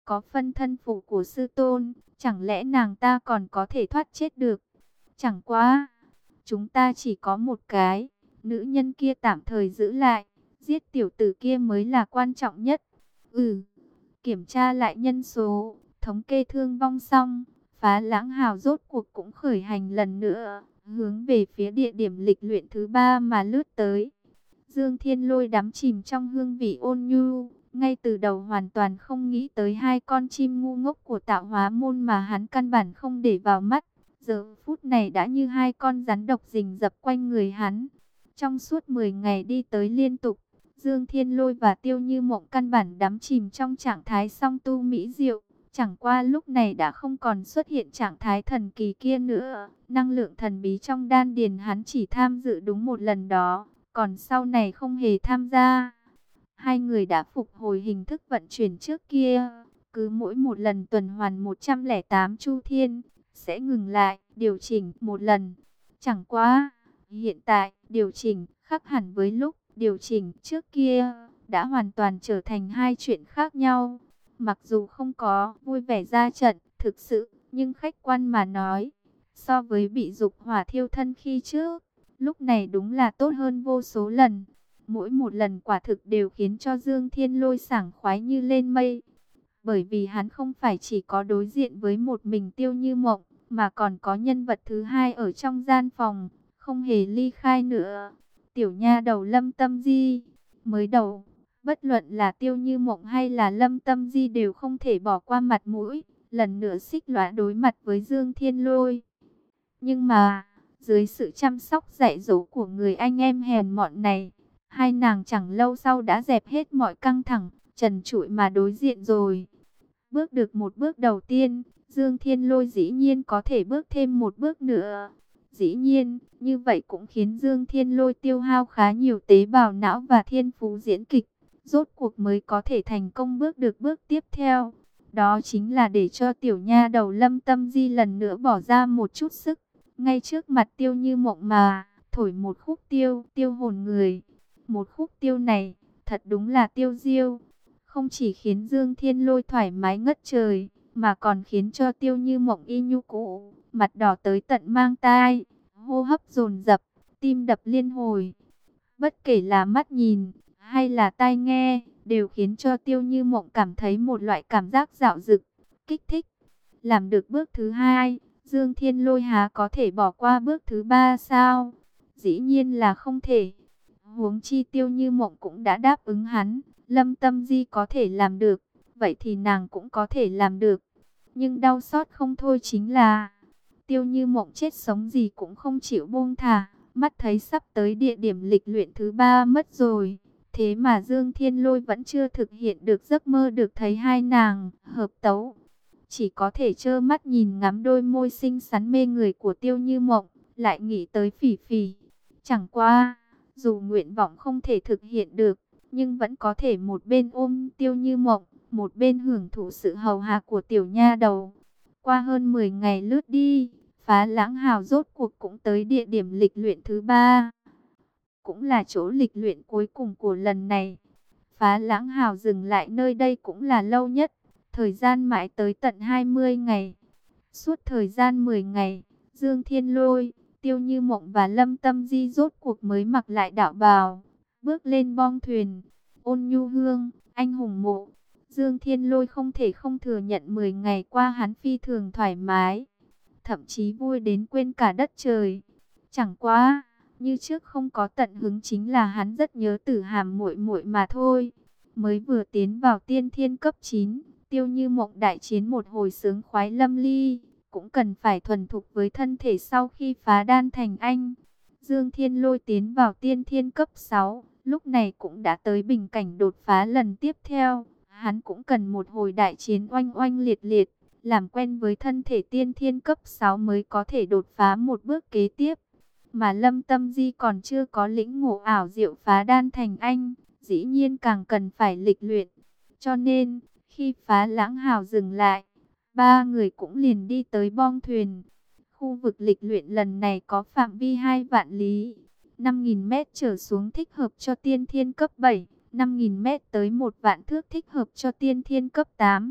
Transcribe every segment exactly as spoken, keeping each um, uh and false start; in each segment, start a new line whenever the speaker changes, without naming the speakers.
có phân thân phụ của sư tôn, chẳng lẽ nàng ta còn có thể thoát chết được? Chẳng qua, chúng ta chỉ có một cái, nữ nhân kia tạm thời giữ lại, giết tiểu tử kia mới là quan trọng nhất. Ừ, kiểm tra lại nhân số, thống kê thương vong xong, Phá Lãng Hào rốt cuộc cũng khởi hành lần nữa, hướng về phía địa điểm lịch luyện thứ ba mà lướt tới. Dương Thiên Lôi đắm chìm trong hương vị ôn nhu, ngay từ đầu hoàn toàn không nghĩ tới hai con chim ngu ngốc của Tạo Hóa môn mà hắn căn bản không để vào mắt. Giờ phút này đã như hai con rắn độc rình rập quanh người hắn. Trong suốt mười ngày đi tới liên tục, Dương Thiên Lôi và Tiêu Như Mộng căn bản đắm chìm trong trạng thái song tu mỹ diệu. Chẳng qua lúc này đã không còn xuất hiện trạng thái thần kỳ kia nữa. Năng lượng thần bí trong đan điền hắn chỉ tham dự đúng một lần đó, còn sau này không hề tham gia. Hai người đã phục hồi hình thức vận chuyển trước kia, cứ mỗi một lần tuần hoàn một trăm lẻ tám chu thiên, sẽ ngừng lại, điều chỉnh một lần. Chẳng qua, hiện tại, điều chỉnh khác hẳn với lúc điều chỉnh trước kia, đã hoàn toàn trở thành hai chuyện khác nhau. Mặc dù không có vui vẻ ra trận, thực sự, nhưng khách quan mà nói, so với bị dục hỏa thiêu thân khi trước, lúc này đúng là tốt hơn vô số lần. Mỗi một lần quả thực đều khiến cho Dương Thiên Lôi sảng khoái như lên mây. Bởi vì hắn không phải chỉ có đối diện với một mình Tiêu Như Mộng, mà còn có nhân vật thứ hai ở trong gian phòng, không hề ly khai nữa. Tiểu nha đầu Lâm Tâm Di. Mới đầu, bất luận là Tiêu Như Mộng hay là Lâm Tâm Di đều không thể bỏ qua mặt mũi, lần nữa xích lõa đối mặt với Dương Thiên Lôi. Nhưng mà, dưới sự chăm sóc dạy dỗ của người anh em hèn mọn này, hai nàng chẳng lâu sau đã dẹp hết mọi căng thẳng, trần trụi mà đối diện rồi. Bước được một bước đầu tiên, Dương Thiên Lôi dĩ nhiên có thể bước thêm một bước nữa. Dĩ nhiên, như vậy cũng khiến Dương Thiên Lôi tiêu hao khá nhiều tế bào não và thiên phú diễn kịch. Rốt cuộc mới có thể thành công bước được bước tiếp theo. Đó chính là để cho tiểu nha đầu Lâm Tâm Di lần nữa bỏ ra một chút sức. Ngay trước mặt Tiêu Như Mộng mà, thổi một khúc tiêu, tiêu hồn người. Một khúc tiêu này, thật đúng là tiêu diêu. Không chỉ khiến Dương Thiên Lôi thoải mái ngất trời, mà còn khiến cho Tiêu Như Mộng y như cũ, mặt đỏ tới tận mang tai, hô hấp dồn dập, tim đập liên hồi. Bất kể là mắt nhìn, hay là tai nghe, đều khiến cho Tiêu Như Mộng cảm thấy một loại cảm giác dạo dực, kích thích. Làm được bước thứ hai, Dương Thiên Lôi há có thể bỏ qua bước thứ ba sao? Dĩ nhiên là không thể. Huống chi Tiêu Như Mộng cũng đã đáp ứng hắn, Lâm Tâm Di có thể làm được, vậy thì nàng cũng có thể làm được. Nhưng đau xót không thôi chính là, Tiêu Như Mộng chết sống gì cũng không chịu buông thả, mắt thấy sắp tới địa điểm lịch luyện thứ ba mất rồi. Thế mà Dương Thiên Lôi vẫn chưa thực hiện được giấc mơ được thấy hai nàng hợp tấu. Chỉ có thể trơ mắt nhìn ngắm đôi môi xinh xắn mê người của Tiêu Như Mộng, lại nghĩ tới Phỉ Phỉ. Chẳng qua, dù nguyện vọng không thể thực hiện được, nhưng vẫn có thể một bên ôm Tiêu Như Mộng, một bên hưởng thụ sự hầu hạ của tiểu nha đầu. Qua hơn mười ngày lướt đi, Phá Lãng Hào rốt cuộc cũng tới địa điểm lịch luyện thứ ba. Cũng là chỗ lịch luyện cuối cùng của lần này. Phá Lãng Hào dừng lại nơi đây cũng là lâu nhất, thời gian mãi tới tận hai mươi ngày. Suốt thời gian mười ngày, Dương Thiên Lôi, Tiêu Như Mộng và Lâm Tâm Di rốt cuộc mới mặc lại đạo bào, bước lên bong thuyền. Ôn Nhu Hương, anh hùng mộ. Dương Thiên Lôi không thể không thừa nhận mười ngày qua hắn phi thường thoải mái, thậm chí vui đến quên cả đất trời. Chẳng qua, như trước không có tận hứng chính là hắn rất nhớ Tử Hàm muội muội mà thôi. Mới vừa tiến vào tiên thiên cấp chín, Tiêu Như Mộng đại chiến một hồi sướng khoái lâm ly, cũng cần phải thuần thục với thân thể sau khi phá đan thành anh. Dương Thiên Lôi tiến vào tiên thiên cấp sáu, lúc này cũng đã tới bình cảnh đột phá lần tiếp theo. Hắn cũng cần một hồi đại chiến oanh oanh liệt liệt, làm quen với thân thể tiên thiên cấp sáu mới có thể đột phá một bước kế tiếp. Mà Lâm Tâm Di còn chưa có lĩnh ngộ ảo diệu phá đan thành anh, dĩ nhiên càng cần phải lịch luyện. Cho nên, khi Phá Lãng Hào dừng lại, ba người cũng liền đi tới bong thuyền. Khu vực lịch luyện lần này có phạm vi hai vạn lý, năm nghìn mét trở xuống thích hợp cho tiên thiên cấp bảy, năm nghìn mét tới một vạn thước thích hợp cho tiên thiên cấp tám.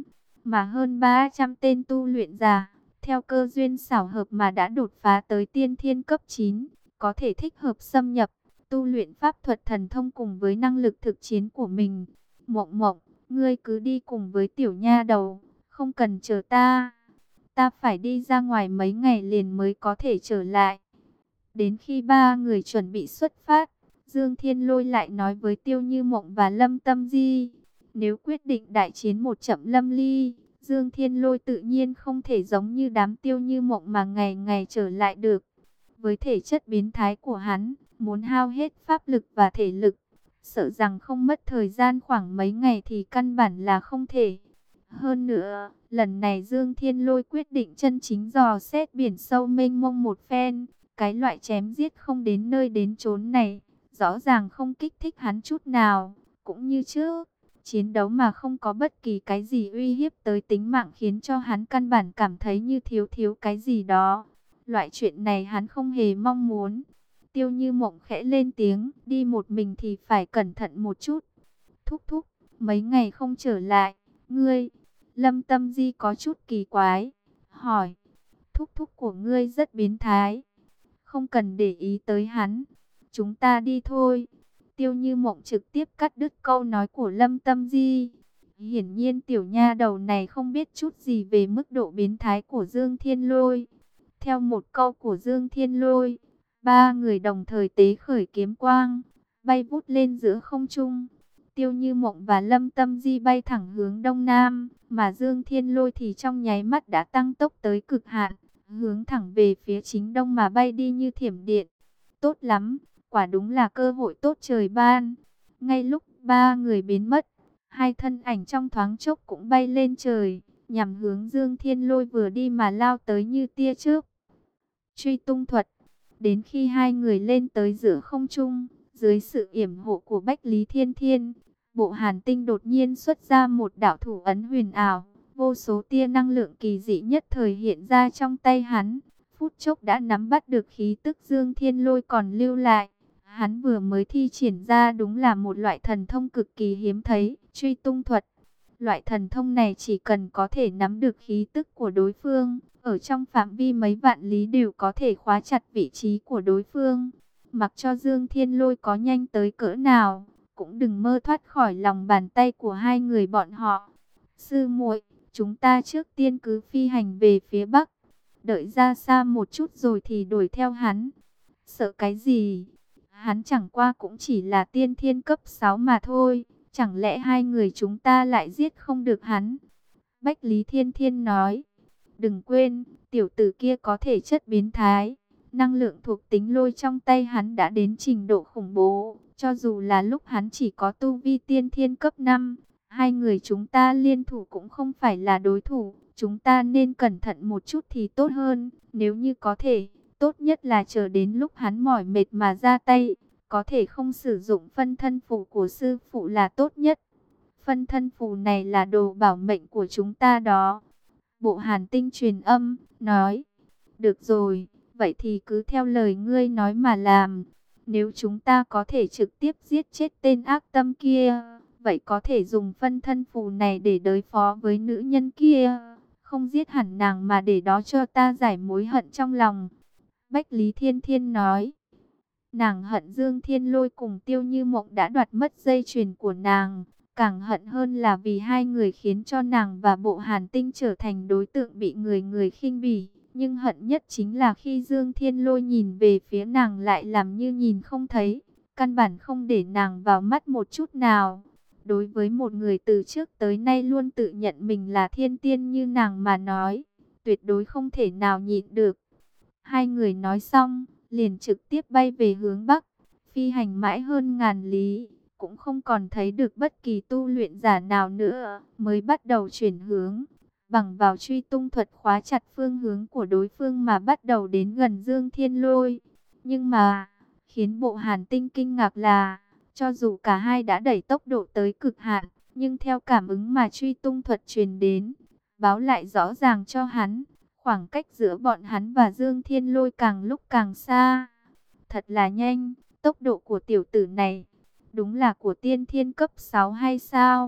mà hơn ba trăm tên tu luyện giả, theo cơ duyên xảo hợp mà đã đột phá tới tiên thiên cấp chín, có thể thích hợp xâm nhập, tu luyện pháp thuật thần thông cùng với năng lực thực chiến của mình. Mộng Mộng, ngươi cứ đi cùng với tiểu nha đầu, không cần chờ ta. Ta phải đi ra ngoài mấy ngày liền mới có thể trở lại. Đến khi ba người chuẩn bị xuất phát, Dương Thiên Lôi lại nói với Tiêu Như Mộng và Lâm Tâm Di, nếu quyết định đại chiến một trận lâm ly, Dương Thiên Lôi tự nhiên không thể giống như đám Tiêu Như Mộng mà ngày ngày trở lại được. Với thể chất biến thái của hắn, muốn hao hết pháp lực và thể lực, sợ rằng không mất thời gian khoảng mấy ngày thì căn bản là không thể. Hơn nữa, lần này Dương Thiên Lôi quyết định chân chính dò xét biển sâu mênh mông một phen. Cái loại chém giết không đến nơi đến chốn này, rõ ràng không kích thích hắn chút nào. Cũng như trước, chiến đấu mà không có bất kỳ cái gì uy hiếp tới tính mạng khiến cho hắn căn bản cảm thấy như thiếu thiếu cái gì đó. Loại chuyện này hắn không hề mong muốn. Tiêu Như Mộng khẽ lên tiếng, đi một mình thì phải cẩn thận một chút. Thúc thúc, mấy ngày không trở lại, ngươi. Lâm Tâm Di có chút kỳ quái, hỏi, thúc thúc của ngươi rất biến thái. Không cần để ý tới hắn, chúng ta đi thôi. Tiêu Như Mộng trực tiếp cắt đứt câu nói của Lâm Tâm Di. Hiển nhiên tiểu nha đầu này không biết chút gì về mức độ biến thái của Dương Thiên Lôi. Theo một câu của Dương Thiên Lôi, ba người đồng thời tế khởi kiếm quang, bay vút lên giữa không trung. Tiêu Như Mộng và Lâm Tâm Di bay thẳng hướng đông nam, mà Dương Thiên Lôi thì trong nháy mắt đã tăng tốc tới cực hạn, hướng thẳng về phía chính đông mà bay đi như thiểm điện. Tốt lắm, quả đúng là cơ hội tốt trời ban. Ngay lúc ba người biến mất, hai thân ảnh trong thoáng chốc cũng bay lên trời, nhằm hướng Dương Thiên Lôi vừa đi mà lao tới như tia chớp. Truy tung thuật. Đến khi hai người lên tới giữa không trung, dưới sự yểm hộ của Bách Lý Thiên Thiên, Bộ Hàn Tinh đột nhiên xuất ra một đạo thủ ấn huyền ảo. Vô số tia năng lượng kỳ dị nhất thời hiện ra trong tay hắn. Phút chốc đã nắm bắt được khí tức Dương Thiên Lôi còn lưu lại. Hắn vừa mới thi triển ra đúng là một loại thần thông cực kỳ hiếm thấy, truy tung thuật. Loại thần thông này chỉ cần có thể nắm được khí tức của đối phương, ở trong phạm vi mấy vạn lý đều có thể khóa chặt vị trí của đối phương. Mặc cho Dương Thiên Lôi có nhanh tới cỡ nào, cũng đừng mơ thoát khỏi lòng bàn tay của hai người bọn họ. Sư muội, chúng ta trước tiên cứ phi hành về phía bắc, đợi ra xa một chút rồi thì đuổi theo hắn. Sợ cái gì? Hắn chẳng qua cũng chỉ là tiên thiên cấp sáu mà thôi, chẳng lẽ hai người chúng ta lại giết không được hắn? Bách Lý Thiên Thiên nói, đừng quên, tiểu tử kia có thể chất biến thái, năng lượng thuộc tính lôi trong tay hắn đã đến trình độ khủng bố, cho dù là lúc hắn chỉ có tu vi tiên thiên cấp năm, hai người chúng ta liên thủ cũng không phải là đối thủ, chúng ta nên cẩn thận một chút thì tốt hơn, nếu như có thể, tốt nhất là chờ đến lúc hắn mỏi mệt mà ra tay, có thể không sử dụng phân thân phù của sư phụ là tốt nhất. Phân thân phù này là đồ bảo mệnh của chúng ta đó. Bộ Hàn Tinh truyền âm, nói, được rồi, vậy thì cứ theo lời ngươi nói mà làm. Nếu chúng ta có thể trực tiếp giết chết tên ác tâm kia, vậy có thể dùng phân thân phù này để đối phó với nữ nhân kia. Không giết hẳn nàng mà để đó cho ta giải mối hận trong lòng. Bách Lý Thiên Thiên nói, nàng hận Dương Thiên Lôi cùng Tiêu Như Mộng đã đoạt mất dây chuyền của nàng. Càng hận hơn là vì hai người khiến cho nàng và Bộ Hàn Tinh trở thành đối tượng bị người người khinh bỉ. Nhưng hận nhất chính là khi Dương Thiên Lôi nhìn về phía nàng lại làm như nhìn không thấy. Căn bản không để nàng vào mắt một chút nào. Đối với một người từ trước tới nay luôn tự nhận mình là thiên tiên như nàng mà nói, tuyệt đối không thể nào nhịn được. Hai người nói xong, liền trực tiếp bay về hướng Bắc, phi hành mãi hơn ngàn lý. Cũng không còn thấy được bất kỳ tu luyện giả nào nữa, mới bắt đầu chuyển hướng, bằng vào truy tung thuật khóa chặt phương hướng của đối phương mà bắt đầu đến gần Dương Thiên Lôi. Nhưng mà, khiến Bộ Hàn Tinh kinh ngạc là, cho dù cả hai đã đẩy tốc độ tới cực hạn, nhưng theo cảm ứng mà truy tung thuật truyền đến, báo lại rõ ràng cho hắn, khoảng cách giữa bọn hắn và Dương Thiên Lôi càng lúc càng xa. Thật là nhanh, tốc độ của tiểu tử này đúng là của tiên thiên cấp sáu hay sao?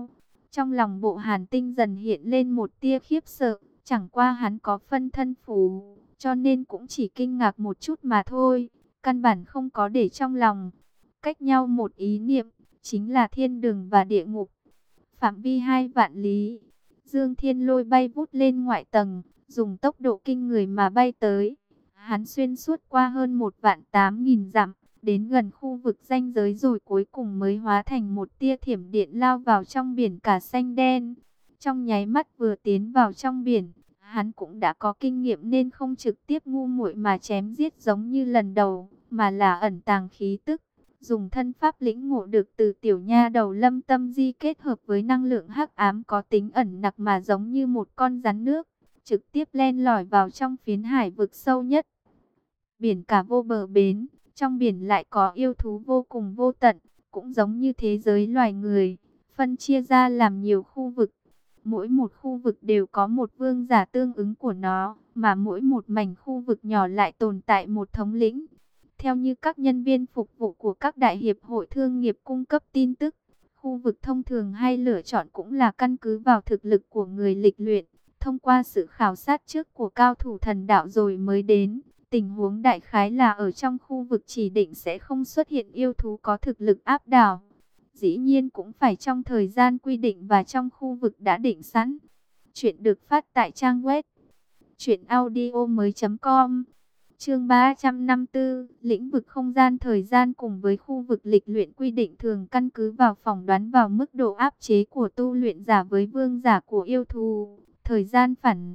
Trong lòng Bộ Hàn Tinh dần hiện lên một tia khiếp sợ, chẳng qua hắn có phân thân phù, cho nên cũng chỉ kinh ngạc một chút mà thôi, căn bản không có để trong lòng. Cách nhau một ý niệm, chính là thiên đường và địa ngục. Phạm vi hai vạn lý, Dương Thiên Lôi bay vút lên ngoại tầng, dùng tốc độ kinh người mà bay tới. Hắn xuyên suốt qua hơn một vạn tám nghìn dặm, đến gần khu vực ranh giới rồi cuối cùng mới hóa thành một tia thiểm điện lao vào trong biển cả xanh đen. Trong nháy mắt vừa tiến vào trong biển, hắn cũng đã có kinh nghiệm nên không trực tiếp ngu muội mà chém giết giống như lần đầu, mà là ẩn tàng khí tức, dùng thân pháp lĩnh ngộ được từ tiểu nha đầu Lâm Tâm Di kết hợp với năng lượng hắc ám có tính ẩn nặc mà giống như một con rắn nước, trực tiếp len lỏi vào trong phiến hải vực sâu nhất. Biển cả vô bờ bến, trong biển lại có yêu thú vô cùng vô tận, cũng giống như thế giới loài người, phân chia ra làm nhiều khu vực. Mỗi một khu vực đều có một vương giả tương ứng của nó, mà mỗi một mảnh khu vực nhỏ lại tồn tại một thống lĩnh. Theo như các nhân viên phục vụ của các đại hiệp hội thương nghiệp cung cấp tin tức, khu vực thông thường hay lựa chọn cũng là căn cứ vào thực lực của người lịch luyện, thông qua sự khảo sát trước của cao thủ thần đạo rồi mới đến. Tình huống đại khái là ở trong khu vực chỉ định sẽ không xuất hiện yêu thú có thực lực áp đảo. Dĩ nhiên cũng phải trong thời gian quy định và trong khu vực đã định sẵn. Chuyện được phát tại trang web truyện audio mới chấm com. Chương ba trăm năm mươi tư, lĩnh vực không gian thời gian cùng với khu vực lịch luyện quy định thường căn cứ vào phỏng đoán vào mức độ áp chế của tu luyện giả với vương giả của yêu thú. Thời gian phản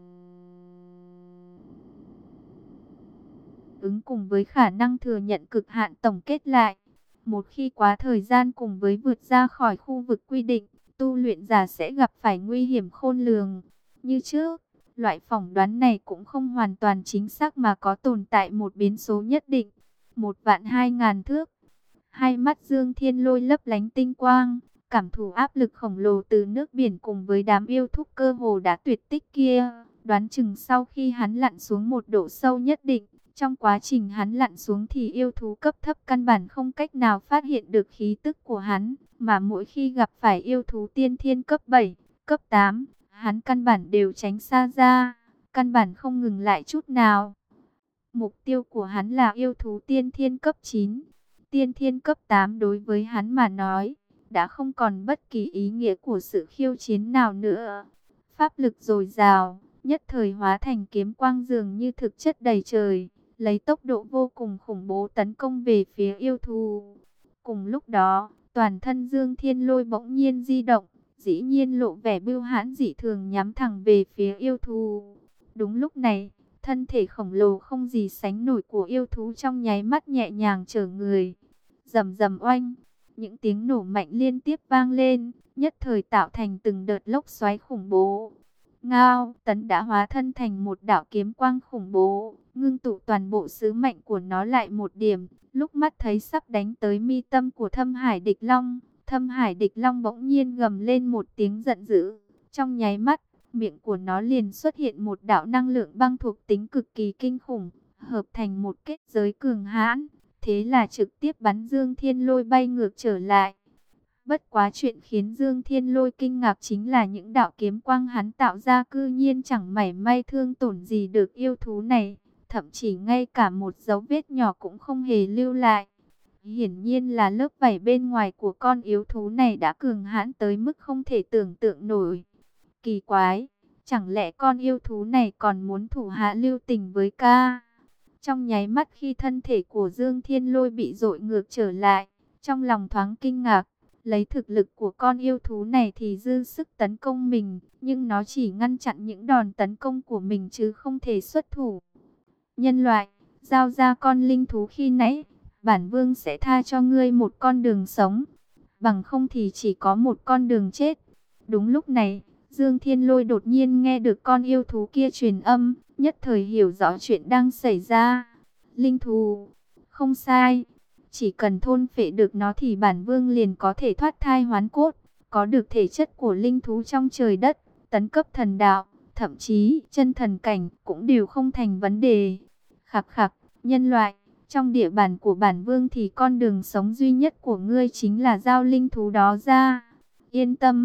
ứng cùng với khả năng thừa nhận cực hạn tổng kết lại. Một khi quá thời gian cùng với vượt ra khỏi khu vực quy định, tu luyện giả sẽ gặp phải nguy hiểm khôn lường. Như trước, loại phỏng đoán này cũng không hoàn toàn chính xác mà có tồn tại một biến số nhất định. Một vạn hai ngàn thước. Hai mắt Dương Thiên Lôi lấp lánh tinh quang, cảm thụ áp lực khổng lồ từ nước biển cùng với đám yêu thú cơ hồ đã tuyệt tích kia. Đoán chừng sau khi hắn lặn xuống một độ sâu nhất định, trong quá trình hắn lặn xuống thì yêu thú cấp thấp căn bản không cách nào phát hiện được khí tức của hắn, mà mỗi khi gặp phải yêu thú tiên thiên cấp bảy, cấp tám, hắn căn bản đều tránh xa ra, căn bản không ngừng lại chút nào. Mục tiêu của hắn là yêu thú tiên thiên cấp chín, tiên thiên cấp tám đối với hắn mà nói, đã không còn bất kỳ ý nghĩa của sự khiêu chiến nào nữa. Pháp lực dồi dào, nhất thời hóa thành kiếm quang dường như thực chất đầy trời, lấy tốc độ vô cùng khủng bố tấn công về phía yêu thú. Cùng lúc đó, toàn thân Dương Thiên Lôi bỗng nhiên di động, dĩ nhiên lộ vẻ bưu hãn dị thường nhắm thẳng về phía yêu thú. Đúng lúc này, thân thể khổng lồ không gì sánh nổi của yêu thú trong nháy mắt nhẹ nhàng trở người. Rầm rầm oanh, những tiếng nổ mạnh liên tiếp vang lên, nhất thời tạo thành từng đợt lốc xoáy khủng bố. Ngao Tấn đã hóa thân thành một đạo kiếm quang khủng bố, ngưng tụ toàn bộ sứ mệnh của nó lại một điểm, lúc mắt thấy sắp đánh tới mi tâm của Thâm Hải Địch Long. Thâm Hải Địch Long bỗng nhiên gầm lên một tiếng giận dữ, trong nháy mắt, miệng của nó liền xuất hiện một đạo năng lượng băng thuộc tính cực kỳ kinh khủng, hợp thành một kết giới cường hãn, thế là trực tiếp bắn Dương Thiên Lôi bay ngược trở lại. Bất quá chuyện khiến Dương Thiên Lôi kinh ngạc chính là những đạo kiếm quang hắn tạo ra cư nhiên chẳng mảy may thương tổn gì được yêu thú này, thậm chí ngay cả một dấu vết nhỏ cũng không hề lưu lại. Hiển nhiên là lớp vảy bên ngoài của con yêu thú này đã cường hãn tới mức không thể tưởng tượng nổi. Kỳ quái, chẳng lẽ con yêu thú này còn muốn thủ hạ lưu tình với ca? Trong nháy mắt khi thân thể của Dương Thiên Lôi bị dội ngược trở lại, trong lòng thoáng kinh ngạc. Lấy thực lực của con yêu thú này thì dư sức tấn công mình, nhưng nó chỉ ngăn chặn những đòn tấn công của mình chứ không thể xuất thủ. Nhân loại, giao ra con linh thú khi nãy, bản vương sẽ tha cho ngươi một con đường sống, bằng không thì chỉ có một con đường chết. Đúng lúc này, Dương Thiên Lôi đột nhiên nghe được con yêu thú kia truyền âm, nhất thời hiểu rõ chuyện đang xảy ra. Linh thú, không sai. Chỉ cần thôn phệ được nó thì bản vương liền có thể thoát thai hoán cốt, có được thể chất của linh thú trong trời đất, tấn cấp thần đạo, thậm chí chân thần cảnh cũng đều không thành vấn đề. Khặc khặc, nhân loại, trong địa bàn của bản vương thì con đường sống duy nhất của ngươi chính là giao linh thú đó ra. Yên tâm,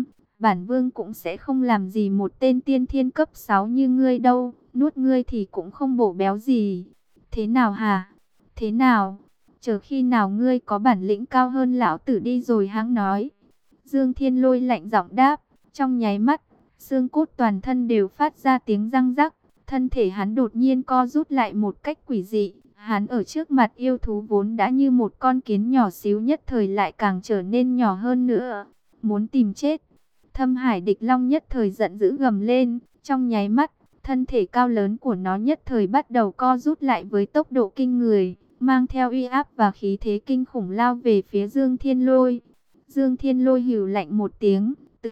bản vương cũng sẽ không làm gì một tên tiên thiên cấp sáu như ngươi đâu, nuốt ngươi thì cũng không bổ béo gì. Thế nào hả? Thế nào? Chờ khi nào ngươi có bản lĩnh cao hơn lão tử đi rồi hãng nói. Dương Thiên Lôi lạnh giọng đáp, trong nháy mắt, xương cốt toàn thân đều phát ra tiếng răng rắc, thân thể hắn đột nhiên co rút lại một cách quỷ dị. Hắn ở trước mặt yêu thú vốn đã như một con kiến nhỏ xíu, nhất thời lại càng trở nên nhỏ hơn nữa. Muốn tìm chết. Thâm Hải Địch Long nhất thời giận dữ gầm lên, trong nháy mắt, thân thể cao lớn của nó nhất thời bắt đầu co rút lại với tốc độ kinh người, mang theo uy áp và khí thế kinh khủng lao về phía Dương Thiên Lôi. Dương Thiên Lôi hừ lạnh một tiếng, tự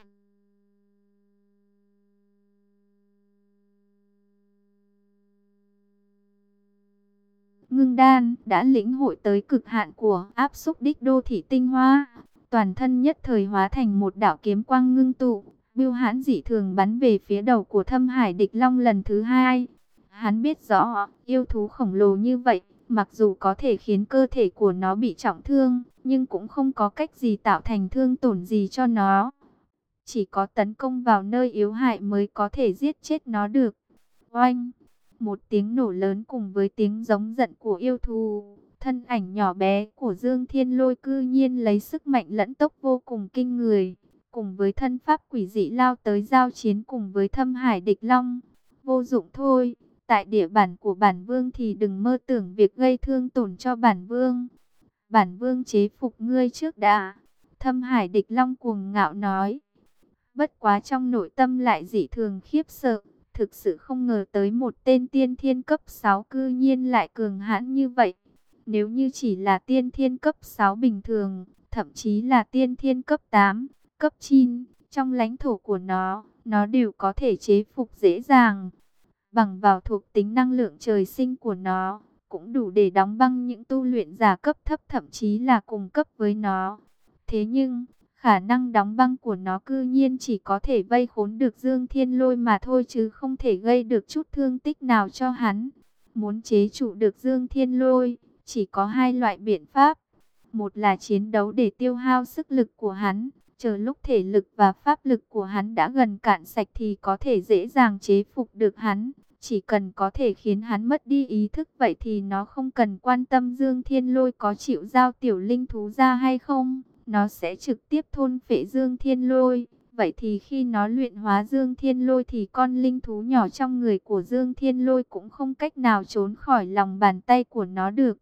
ngưng đan đã lĩnh hội tới cực hạn của áp xúc đích đô thị tinh hoa, toàn thân nhất thời hóa thành một đạo kiếm quang ngưng tụ, bưu hãn dị thường bắn về phía đầu của Thâm Hải Địch Long lần thứ hai. Hắn biết rõ, yêu thú khổng lồ như vậy, mặc dù có thể khiến cơ thể của nó bị trọng thương, nhưng cũng không có cách gì tạo thành thương tổn gì cho nó. Chỉ có tấn công vào nơi yếu hại mới có thể giết chết nó được. Oanh! Một tiếng nổ lớn cùng với tiếng giống giận của yêu thú, thân ảnh nhỏ bé của Dương Thiên Lôi cư nhiên lấy sức mạnh lẫn tốc vô cùng kinh người, cùng với thân pháp quỷ dị lao tới giao chiến cùng với Thâm Hải Địch Long. Vô dụng thôi, tại địa bàn của bản vương thì đừng mơ tưởng việc gây thương tổn cho bản vương. Bản vương chế phục ngươi trước đã. Thâm Hải Địch Long cuồng ngạo nói. Bất quá trong nội tâm lại dị thường khiếp sợ. Thực sự không ngờ tới một tên tiên thiên cấp sáu cư nhiên lại cường hãn như vậy. Nếu như chỉ là tiên thiên cấp sáu bình thường, thậm chí là tiên thiên cấp tám, cấp chín, trong lãnh thổ của nó, nó đều có thể chế phục dễ dàng. Bằng vào thuộc tính năng lượng trời sinh của nó, cũng đủ để đóng băng những tu luyện giả cấp thấp thậm chí là cùng cấp với nó. Thế nhưng, khả năng đóng băng của nó cư nhiên chỉ có thể vây khốn được Dương Thiên Lôi mà thôi, chứ không thể gây được chút thương tích nào cho hắn. Muốn chế trụ được Dương Thiên Lôi, chỉ có hai loại biện pháp. Một là chiến đấu để tiêu hao sức lực của hắn, chờ lúc thể lực và pháp lực của hắn đã gần cạn sạch thì có thể dễ dàng chế phục được hắn. Chỉ cần có thể khiến hắn mất đi ý thức, vậy thì nó không cần quan tâm Dương Thiên Lôi có chịu giao tiểu linh thú ra hay không. Nó sẽ trực tiếp thôn phệ Dương Thiên Lôi. Vậy thì khi nó luyện hóa Dương Thiên Lôi thì con linh thú nhỏ trong người của Dương Thiên Lôi cũng không cách nào trốn khỏi lòng bàn tay của nó được.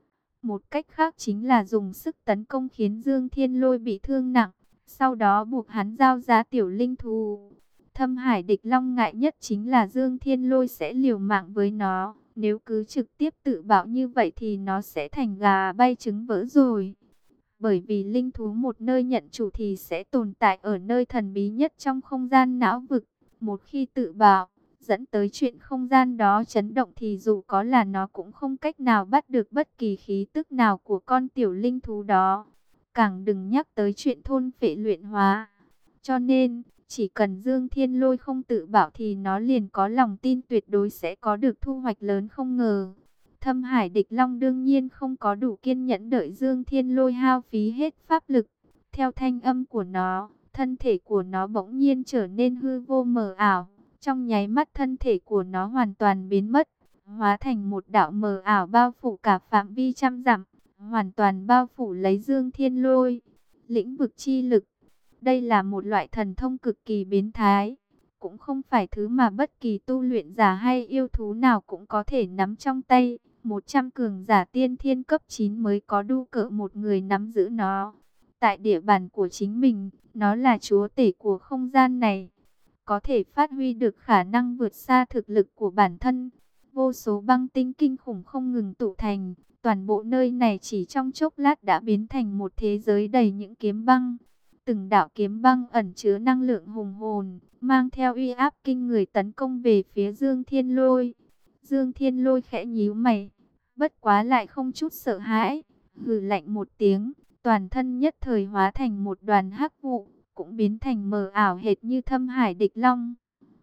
Một cách khác chính là dùng sức tấn công khiến Dương Thiên Lôi bị thương nặng, sau đó buộc hắn giao ra tiểu linh thú. Thâm Hải Địch Long ngại nhất chính là Dương Thiên Lôi sẽ liều mạng với nó. Nếu cứ trực tiếp tự bạo như vậy thì nó sẽ thành gà bay trứng vỡ rồi. Bởi vì linh thú một nơi nhận chủ thì sẽ tồn tại ở nơi thần bí nhất trong không gian não vực. Một khi tự bạo, dẫn tới chuyện không gian đó chấn động thì dù có là nó cũng không cách nào bắt được bất kỳ khí tức nào của con tiểu linh thú đó. Càng đừng nhắc tới chuyện thôn phệ luyện hóa. Cho nên, chỉ cần Dương Thiên Lôi không tự bạo thì nó liền có lòng tin tuyệt đối sẽ có được thu hoạch lớn không ngờ. Thâm Hải Địch Long đương nhiên không có đủ kiên nhẫn đợi Dương Thiên Lôi hao phí hết pháp lực. Theo thanh âm của nó, thân thể của nó bỗng nhiên trở nên hư vô mờ ảo. Trong nháy mắt thân thể của nó hoàn toàn biến mất, hóa thành một đạo mờ ảo bao phủ cả phạm vi trăm dặm, hoàn toàn bao phủ lấy Dương Thiên Lôi. Lĩnh vực chi lực, đây là một loại thần thông cực kỳ biến thái, cũng không phải thứ mà bất kỳ tu luyện giả hay yêu thú nào cũng có thể nắm trong tay. Một trăm cường giả tiên thiên cấp chín mới có đủ cỡ một người nắm giữ nó. Tại địa bàn của chính mình, nó là chúa tể của không gian này, có thể phát huy được khả năng vượt xa thực lực của bản thân. Vô số băng tinh kinh khủng không ngừng tụ thành, toàn bộ nơi này chỉ trong chốc lát đã biến thành một thế giới đầy những kiếm băng. Từng đạo kiếm băng ẩn chứa năng lượng hùng hồn, mang theo uy áp kinh người tấn công về phía Dương Thiên Lôi. Dương Thiên Lôi khẽ nhíu mày, bất quá lại không chút sợ hãi, hừ lạnh một tiếng, toàn thân nhất thời hóa thành một đoàn hắc vụ, cũng biến thành mờ ảo hệt như Thâm Hải Địch Long.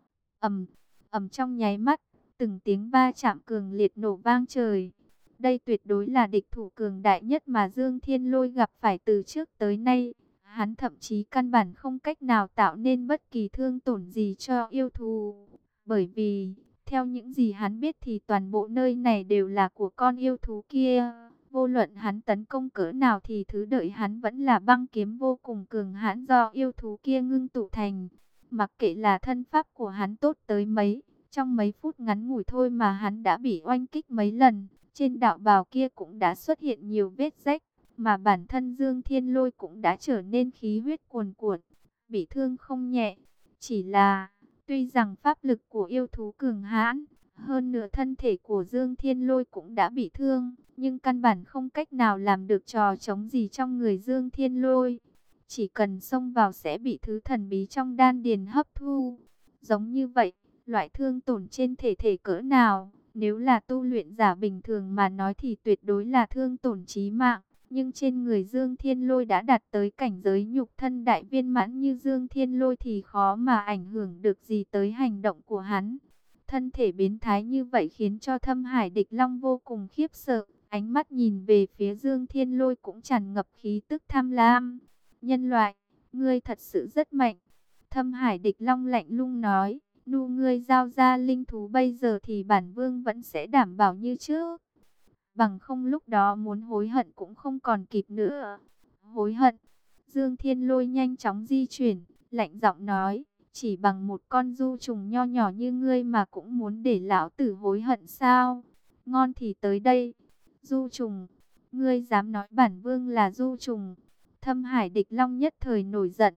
Ầm, ầm trong nháy mắt, từng tiếng va chạm cường liệt nổ vang trời. Đây tuyệt đối là địch thủ cường đại nhất mà Dương Thiên Lôi gặp phải từ trước tới nay. Hắn thậm chí căn bản không cách nào tạo nên bất kỳ thương tổn gì cho yêu thú. Bởi vì, theo những gì hắn biết thì toàn bộ nơi này đều là của con yêu thú kia. Vô luận hắn tấn công cỡ nào thì thứ đợi hắn vẫn là băng kiếm vô cùng cường hãn do yêu thú kia ngưng tụ thành. Mặc kệ là thân pháp của hắn tốt tới mấy, trong mấy phút ngắn ngủi thôi mà hắn đã bị oanh kích mấy lần. Trên đạo bào kia cũng đã xuất hiện nhiều vết rách, mà bản thân Dương Thiên Lôi cũng đã trở nên khí huyết cuồn cuộn, bị thương không nhẹ. Chỉ là, tuy rằng pháp lực của yêu thú cường hãn, hơn nửa thân thể của Dương Thiên Lôi cũng đã bị thương, nhưng căn bản không cách nào làm được trò chống gì trong người Dương Thiên Lôi. Chỉ cần xông vào sẽ bị thứ thần bí trong đan điền hấp thu. Giống như vậy, loại thương tổn trên thể thể cỡ nào, nếu là tu luyện giả bình thường mà nói thì tuyệt đối là thương tổn chí mạng. Nhưng trên người Dương Thiên Lôi đã đạt tới cảnh giới nhục thân đại viên mãn như Dương Thiên Lôi thì khó mà ảnh hưởng được gì tới hành động của hắn. Thân thể biến thái như vậy khiến cho Thâm Hải Địch Long vô cùng khiếp sợ. Ánh mắt nhìn về phía Dương Thiên Lôi cũng tràn ngập khí tức tham lam. Nhân loại, ngươi thật sự rất mạnh. Thâm Hải Địch Long lạnh lùng nói, nu ngươi giao ra linh thú bây giờ thì bản vương vẫn sẽ đảm bảo như trước. Bằng không lúc đó muốn hối hận cũng không còn kịp nữa. Hối hận? Dương Thiên Lôi nhanh chóng di chuyển, lạnh giọng nói, chỉ bằng một con du trùng nho nhỏ như ngươi mà cũng muốn để lão tử hối hận sao? Ngon thì tới đây. Du trùng, ngươi dám nói bản vương là du trùng? Thâm Hải Địch Long nhất thời nổi giận.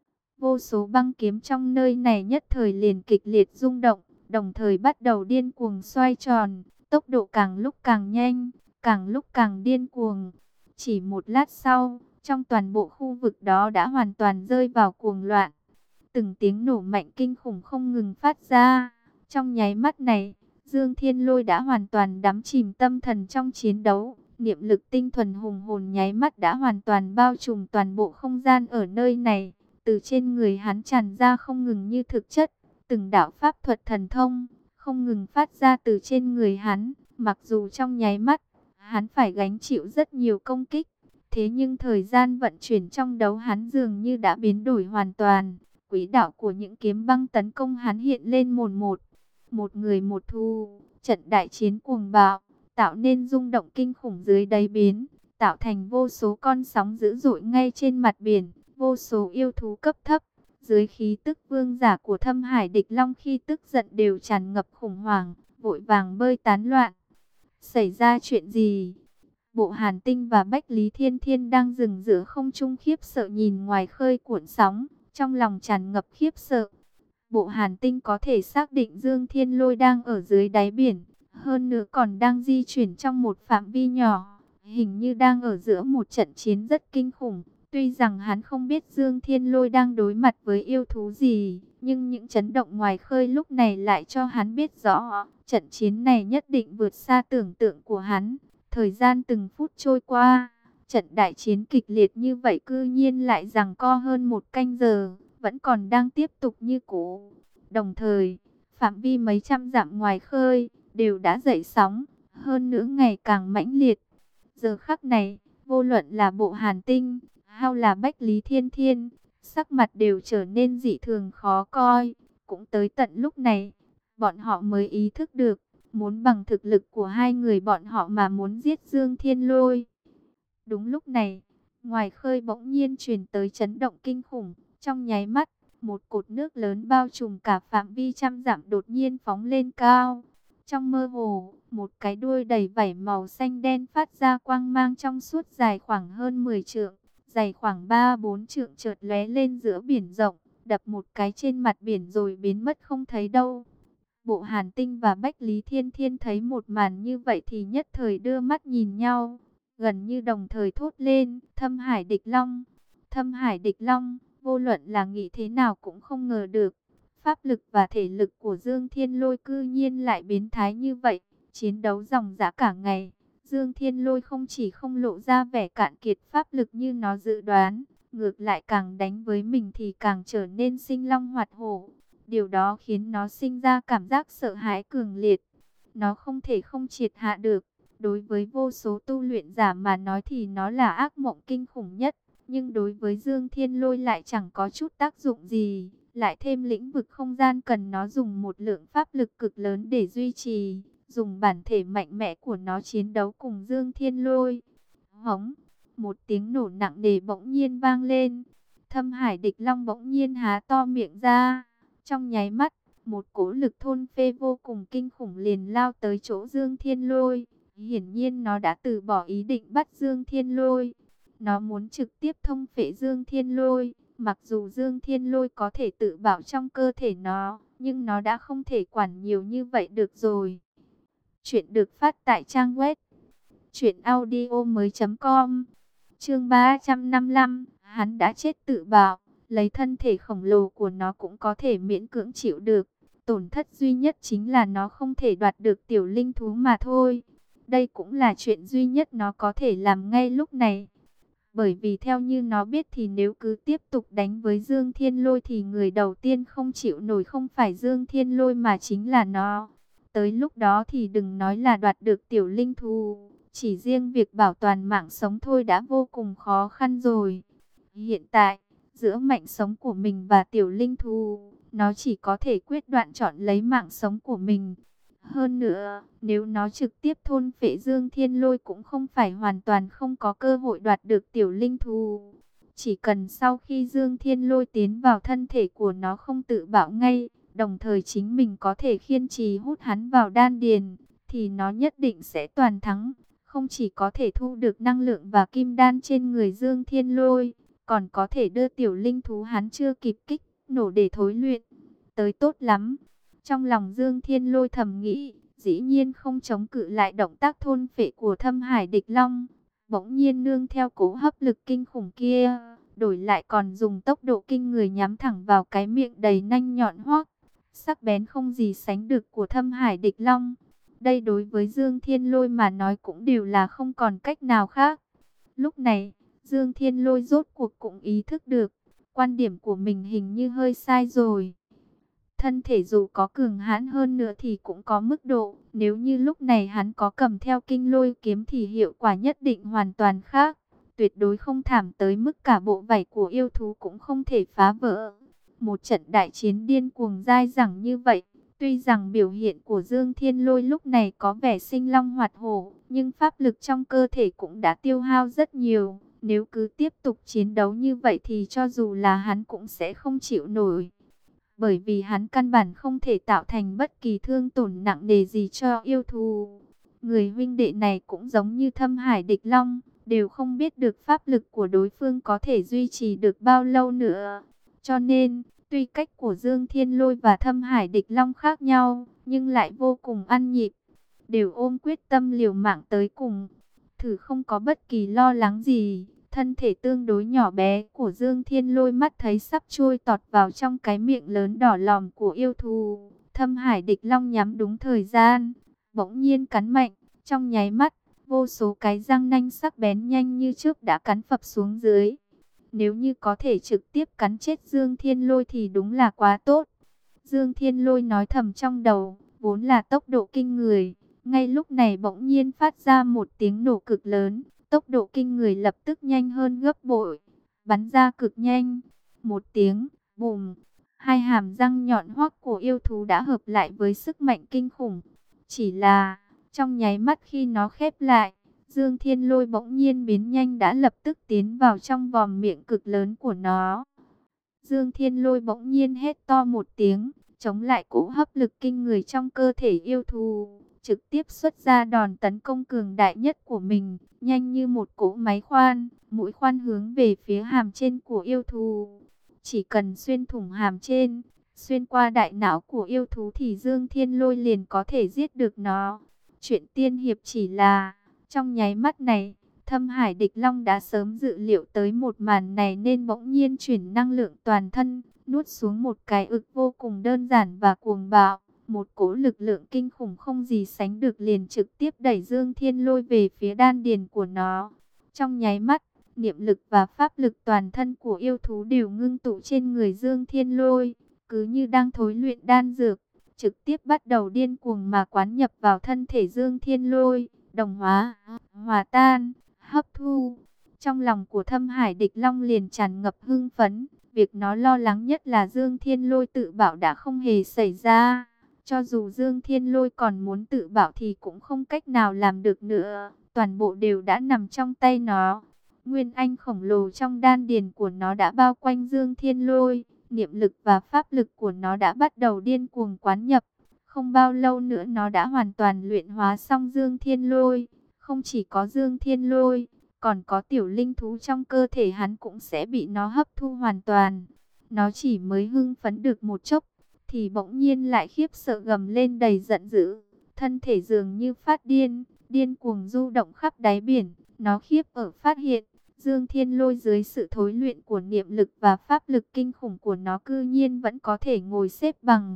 Vô số băng kiếm trong nơi này nhất thời liền kịch liệt rung động, đồng thời bắt đầu điên cuồng xoay tròn, tốc độ càng lúc càng nhanh, càng lúc càng điên cuồng. Chỉ một lát sau, trong toàn bộ khu vực đó đã hoàn toàn rơi vào cuồng loạn. Từng tiếng nổ mạnh kinh khủng không ngừng phát ra. Trong nháy mắt này, Dương Thiên Lôi đã hoàn toàn đắm chìm tâm thần trong chiến đấu. Niệm lực tinh thuần hùng hồn nháy mắt đã hoàn toàn bao trùm toàn bộ không gian ở nơi này. Từ trên người hắn tràn ra không ngừng như thực chất, từng đạo pháp thuật thần thông, không ngừng phát ra từ trên người hắn. Mặc dù trong nháy mắt, hắn phải gánh chịu rất nhiều công kích. Thế nhưng thời gian vận chuyển trong đấu hắn dường như đã biến đổi hoàn toàn. Quỹ đạo của những kiếm băng tấn công hắn hiện lên mồn một. Một người một thú, trận đại chiến cuồng bạo, tạo nên rung động kinh khủng dưới đáy biển, tạo thành vô số con sóng dữ dội ngay trên mặt biển. Vô số yêu thú cấp thấp, dưới khí tức vương giả của Thâm Hải Địch Long khi tức giận đều tràn ngập khủng hoảng, vội vàng bơi tán loạn. Xảy ra chuyện gì? Bộ Hàn Tinh và Bách Lý Thiên Thiên đang dừng giữa không trung khiếp sợ nhìn ngoài khơi cuộn sóng, trong lòng tràn ngập khiếp sợ. Bộ Hàn Tinh có thể xác định Dương Thiên Lôi đang ở dưới đáy biển, hơn nữa còn đang di chuyển trong một phạm vi nhỏ, hình như đang ở giữa một trận chiến rất kinh khủng. Tuy rằng hắn không biết Dương Thiên Lôi đang đối mặt với yêu thú gì, nhưng những chấn động ngoài khơi lúc này lại cho hắn biết rõ, trận chiến này nhất định vượt xa tưởng tượng của hắn. Thời gian từng phút trôi qua, trận đại chiến kịch liệt như vậy cư nhiên lại giằng co hơn một canh giờ, vẫn còn đang tiếp tục như cũ. Đồng thời, phạm vi mấy trăm dặm ngoài khơi đều đã dậy sóng, hơn nữa ngày càng mãnh liệt. Giờ khắc này, vô luận là Bộ Hàn Tinh hay là Bách Lý Thiên Thiên, sắc mặt đều trở nên dị thường khó coi. Cũng tới tận lúc này, bọn họ mới ý thức được, muốn bằng thực lực của hai người bọn họ mà muốn giết Dương Thiên Lôi. Đúng lúc này, ngoài khơi bỗng nhiên truyền tới chấn động kinh khủng. Trong nháy mắt, một cột nước lớn bao trùm cả phạm vi trăm dặm đột nhiên phóng lên cao. Trong mơ hồ, một cái đuôi đầy vảy màu xanh đen phát ra quang mang trong suốt dài khoảng hơn mười trượng. Dày khoảng ba bốn trượng chợt lóe lên giữa biển rộng, đập một cái trên mặt biển rồi biến mất không thấy đâu. Bộ Hàn Tinh và Bách Lý Thiên Thiên thấy một màn như vậy thì nhất thời đưa mắt nhìn nhau, gần như đồng thời thốt lên, Thâm Hải Địch Long, Thâm Hải Địch Long. Vô luận là nghĩ thế nào cũng không ngờ được, pháp lực và thể lực của Dương Thiên Lôi cư nhiên lại biến thái như vậy. Chiến đấu ròng rã cả ngày, Dương Thiên Lôi không chỉ không lộ ra vẻ cạn kiệt pháp lực như nó dự đoán, ngược lại càng đánh với mình thì càng trở nên sinh long hoạt hổ. Điều đó khiến nó sinh ra cảm giác sợ hãi cường liệt. Nó không thể không triệt hạ được. Đối với vô số tu luyện giả mà nói thì nó là ác mộng kinh khủng nhất. nhưng đối với Dương Thiên Lôi lại chẳng có chút tác dụng gì. Lại thêm lĩnh vực không gian cần nó dùng một lượng pháp lực cực lớn để duy trì, dùng bản thể mạnh mẽ của nó chiến đấu cùng Dương Thiên Lôi. Hống, một tiếng nổ nặng nề bỗng nhiên vang lên. Thâm Hải Địch Long bỗng nhiên há to miệng ra. Trong nháy mắt, một cỗ lực thôn phệ vô cùng kinh khủng liền lao tới chỗ Dương Thiên Lôi. Hiển nhiên nó đã từ bỏ ý định bắt Dương Thiên Lôi. Nó muốn trực tiếp thông phệ Dương Thiên Lôi. Mặc dù Dương Thiên Lôi có thể tự bảo trong cơ thể nó, nhưng nó đã không thể quản nhiều như vậy được rồi. Chuyện được phát tại trang web truyện audio mới chấm com. Chương ba trăm năm mươi lăm, hắn đã chết tự bảo, lấy thân thể khổng lồ của nó cũng có thể miễn cưỡng chịu được. Tổn thất duy nhất chính là nó không thể đoạt được tiểu linh thú mà thôi. Đây cũng là chuyện duy nhất nó có thể làm ngay lúc này. Bởi vì theo như nó biết thì nếu cứ tiếp tục đánh với Dương Thiên Lôi thì người đầu tiên không chịu nổi không phải Dương Thiên Lôi mà chính là nó. Tới lúc đó thì đừng nói là đoạt được tiểu linh thú, chỉ riêng việc bảo toàn mạng sống thôi đã vô cùng khó khăn rồi. Hiện tại, giữa mạng sống của mình và tiểu linh thú, nó chỉ có thể quyết đoạn chọn lấy mạng sống của mình. Hơn nữa, nếu nó trực tiếp thôn phệ Dương Thiên Lôi cũng không phải hoàn toàn không có cơ hội đoạt được tiểu linh thú. Chỉ cần sau khi Dương Thiên Lôi tiến vào thân thể của nó không tự bạo ngay, đồng thời chính mình có thể kiên trì hút hắn vào đan điền, thì nó nhất định sẽ toàn thắng. Không chỉ có thể thu được năng lượng và kim đan trên người Dương Thiên Lôi, còn có thể đưa tiểu linh thú hắn chưa kịp kích nổ để thối luyện. Tới tốt lắm. Trong lòng Dương Thiên Lôi thầm nghĩ, dĩ nhiên không chống cự lại động tác thôn phệ của Thâm Hải Địch Long. Bỗng nhiên nương theo cỗ hấp lực kinh khủng kia, đổi lại còn dùng tốc độ kinh người nhắm thẳng vào cái miệng đầy nanh nhọn hoắc, sắc bén không gì sánh được của Thâm Hải Địch Long. Đây đối với Dương Thiên Lôi mà nói cũng đều là không còn cách nào khác. Lúc này, Dương Thiên Lôi rốt cuộc cũng ý thức được, quan điểm của mình hình như hơi sai rồi. Thân thể dù có cường hãn hơn nữa thì cũng có mức độ. Nếu như lúc này hắn có cầm theo kinh lôi kiếm thì hiệu quả nhất định hoàn toàn khác. Tuyệt đối không thảm tới mức cả bộ vảy của yêu thú cũng không thể phá vỡ. Một trận đại chiến điên cuồng dai dẳng như vậy. Tuy rằng biểu hiện của Dương Thiên Lôi lúc này có vẻ sinh long hoạt hổ, nhưng pháp lực trong cơ thể cũng đã tiêu hao rất nhiều. Nếu cứ tiếp tục chiến đấu như vậy thì cho dù là hắn cũng sẽ không chịu nổi. Bởi vì hắn căn bản không thể tạo thành bất kỳ thương tổn nặng nề gì cho yêu thú. Người huynh đệ này cũng giống như Thâm Hải Địch Long, đều không biết được pháp lực của đối phương có thể duy trì được bao lâu nữa. Cho nên, tuy cách của Dương Thiên Lôi và Thâm Hải Địch Long khác nhau, nhưng lại vô cùng ăn nhịp. Đều ôm quyết tâm liều mạng tới cùng, thử không có bất kỳ lo lắng gì. Thân thể tương đối nhỏ bé của Dương Thiên Lôi mắt thấy sắp chui tọt vào trong cái miệng lớn đỏ lòm của yêu thú. Thâm Hải Địch Long nhắm đúng thời gian, bỗng nhiên cắn mạnh, trong nháy mắt, vô số cái răng nanh sắc bén nhanh như trước đã cắn phập xuống dưới. Nếu như có thể trực tiếp cắn chết Dương Thiên Lôi thì đúng là quá tốt. Dương Thiên Lôi nói thầm trong đầu, vốn là tốc độ kinh người, ngay lúc này bỗng nhiên phát ra một tiếng nổ cực lớn. Tốc độ kinh người lập tức nhanh hơn gấp bội, bắn ra cực nhanh. Một tiếng, bùm, hai hàm răng nhọn hoắt của yêu thú đã hợp lại với sức mạnh kinh khủng. Chỉ là, trong nháy mắt khi nó khép lại, Dương Thiên Lôi bỗng nhiên biến nhanh đã lập tức tiến vào trong vòm miệng cực lớn của nó. Dương Thiên Lôi bỗng nhiên hét to một tiếng, chống lại cỗ hấp lực kinh người trong cơ thể yêu thú. Trực tiếp xuất ra đòn tấn công cường đại nhất của mình, nhanh như một cỗ máy khoan, mũi khoan hướng về phía hàm trên của yêu thú. Chỉ cần xuyên thủng hàm trên, xuyên qua đại não của yêu thú thì Dương Thiên Lôi liền có thể giết được nó. Chuyện tiên hiệp chỉ là, trong nháy mắt này, Thâm Hải Địch Long đã sớm dự liệu tới một màn này nên bỗng nhiên chuyển năng lượng toàn thân, nuốt xuống một cái ực vô cùng đơn giản và cuồng bạo. Một cỗ lực lượng kinh khủng không gì sánh được liền trực tiếp đẩy Dương Thiên Lôi về phía đan điền của nó. Trong nháy mắt, niệm lực và pháp lực toàn thân của yêu thú đều ngưng tụ trên người Dương Thiên Lôi, cứ như đang thối luyện đan dược, trực tiếp bắt đầu điên cuồng mà quán nhập vào thân thể Dương Thiên Lôi, đồng hóa, hòa tan, hấp thu. Trong lòng của Thâm Hải Địch Long liền tràn ngập hưng phấn. Việc nó lo lắng nhất là Dương Thiên Lôi tự bảo đã không hề xảy ra. Cho dù Dương Thiên Lôi còn muốn tự bảo thì cũng không cách nào làm được nữa. Toàn bộ đều đã nằm trong tay nó. Nguyên anh khổng lồ trong đan điền của nó đã bao quanh Dương Thiên Lôi. Niệm lực và pháp lực của nó đã bắt đầu điên cuồng quán nhập. Không bao lâu nữa nó đã hoàn toàn luyện hóa xong Dương Thiên Lôi. Không chỉ có Dương Thiên Lôi, còn có tiểu linh thú trong cơ thể hắn cũng sẽ bị nó hấp thu hoàn toàn. Nó chỉ mới hưng phấn được một chốc, thì bỗng nhiên lại khiếp sợ gầm lên đầy giận dữ. Thân thể dường như phát điên, điên cuồng du động khắp đáy biển. Nó khiếp ở phát hiện, Dương Thiên Lôi dưới sự thối luyện của niệm lực và pháp lực kinh khủng của nó cư nhiên vẫn có thể ngồi xếp bằng.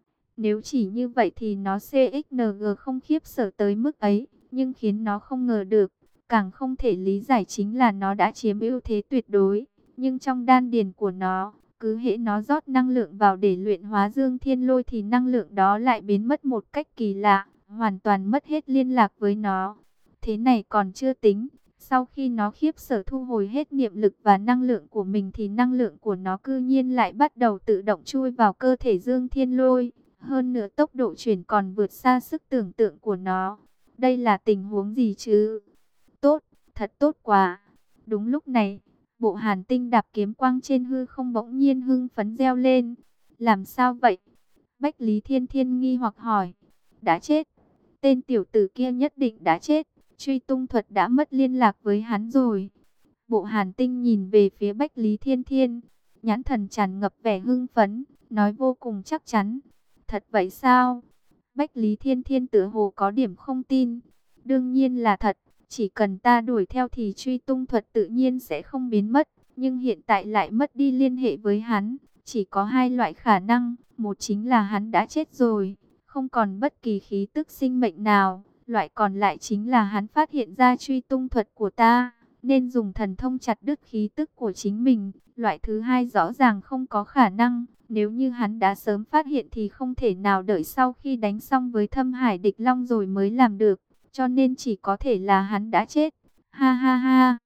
Nếu chỉ như vậy thì nó xê ích en giê không khiếp sợ tới mức ấy, nhưng khiến nó không ngờ được, càng không thể lý giải chính là nó đã chiếm ưu thế tuyệt đối. Nhưng trong đan điền của nó, cứ hễ nó rót năng lượng vào để luyện hóa Dương Thiên Lôi thì năng lượng đó lại biến mất một cách kỳ lạ, hoàn toàn mất hết liên lạc với nó. Thế này còn chưa tính, sau khi nó khiếp sợ thu hồi hết niệm lực và năng lượng của mình thì năng lượng của nó cư nhiên lại bắt đầu tự động chui vào cơ thể Dương Thiên Lôi. Hơn nữa tốc độ chuyển còn vượt xa sức tưởng tượng của nó. Đây là tình huống gì chứ? Tốt, thật tốt quá. Đúng lúc này, Bộ Hàn Tinh đạp kiếm quang trên hư không bỗng nhiên hưng phấn reo lên. Làm sao vậy? Bách Lý Thiên Thiên nghi hoặc hỏi. Đã chết. Tên tiểu tử kia nhất định đã chết. Truy tung thuật đã mất liên lạc với hắn rồi. Bộ Hàn Tinh nhìn về phía Bách Lý Thiên Thiên. Nhãn thần tràn ngập vẻ hưng phấn, nói vô cùng chắc chắn. Thật vậy sao? Bách Lý Thiên Thiên tựa hồ có điểm không tin. Đương nhiên là thật. Chỉ cần ta đuổi theo thì truy tung thuật tự nhiên sẽ không biến mất. Nhưng hiện tại lại mất đi liên hệ với hắn. Chỉ có hai loại khả năng. Một chính là hắn đã chết rồi, không còn bất kỳ khí tức sinh mệnh nào. Loại còn lại chính là hắn phát hiện ra truy tung thuật của ta, nên dùng thần thông chặt đứt khí tức của chính mình. Loại thứ hai rõ ràng không có khả năng. Nếu như hắn đã sớm phát hiện thì không thể nào đợi sau khi đánh xong với Thâm Hải Địch Long rồi mới làm được. Cho nên chỉ có thể là hắn đã chết. Ha ha ha.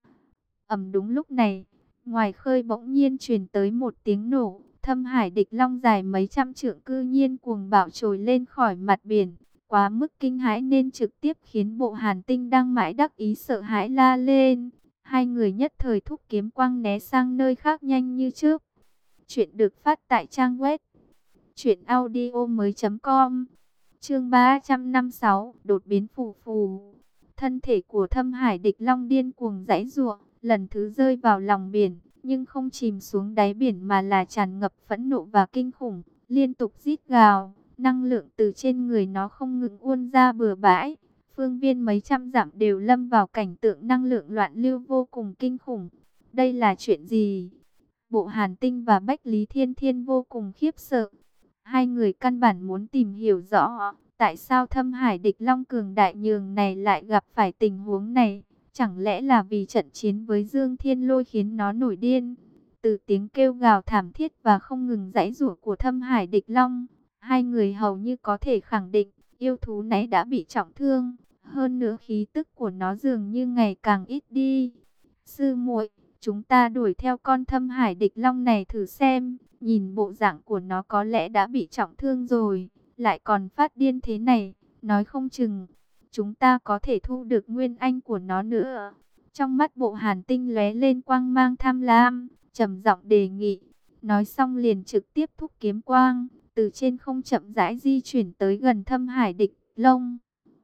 Ầm đúng lúc này, ngoài khơi bỗng nhiên truyền tới một tiếng nổ. Thâm Hải Địch Long dài mấy trăm trượng cư nhiên cuồng bạo trồi lên khỏi mặt biển. Quá mức kinh hãi nên trực tiếp khiến Bộ Hàn Tinh đang mãi đắc ý sợ hãi la lên. Hai người nhất thời thúc kiếm quang né sang nơi khác nhanh như trước. Chuyện được phát tại trang web truyện audio mới chấm com. Chương ba trăm năm mươi sáu, đột biến phù phù. Thân thể của Thâm Hải Địch Long điên cuồng giãy giụa, lần thứ rơi vào lòng biển, nhưng không chìm xuống đáy biển mà là tràn ngập phẫn nộ và kinh khủng, liên tục rít gào, năng lượng từ trên người nó không ngừng uôn ra bừa bãi. Phương viên mấy trăm dặm đều lâm vào cảnh tượng năng lượng loạn lưu vô cùng kinh khủng. Đây là chuyện gì? Bộ Hàn Tinh và Bách Lý Thiên Thiên vô cùng khiếp sợ. Hai người căn bản muốn tìm hiểu rõ tại sao Thâm Hải Địch Long cường đại nhường này lại gặp phải tình huống này. Chẳng lẽ là vì trận chiến với Dương Thiên Lôi khiến nó nổi điên? Từ tiếng kêu gào thảm thiết và không ngừng giãy giụa của Thâm Hải Địch Long, hai người hầu như có thể khẳng định yêu thú này đã bị trọng thương. Hơn nữa khí tức của nó dường như ngày càng ít đi. Sư muội, chúng ta đuổi theo con Thâm Hải Địch Long này thử xem. Nhìn bộ dạng của nó có lẽ đã bị trọng thương rồi, lại còn phát điên thế này, nói không chừng chúng ta có thể thu được nguyên anh của nó nữa. Trong mắt Bộ Hàn Tinh lóe lên quang mang tham lam, trầm giọng đề nghị. Nói xong liền trực tiếp thúc kiếm quang, từ trên không chậm rãi di chuyển tới gần Thâm Hải Địch Long.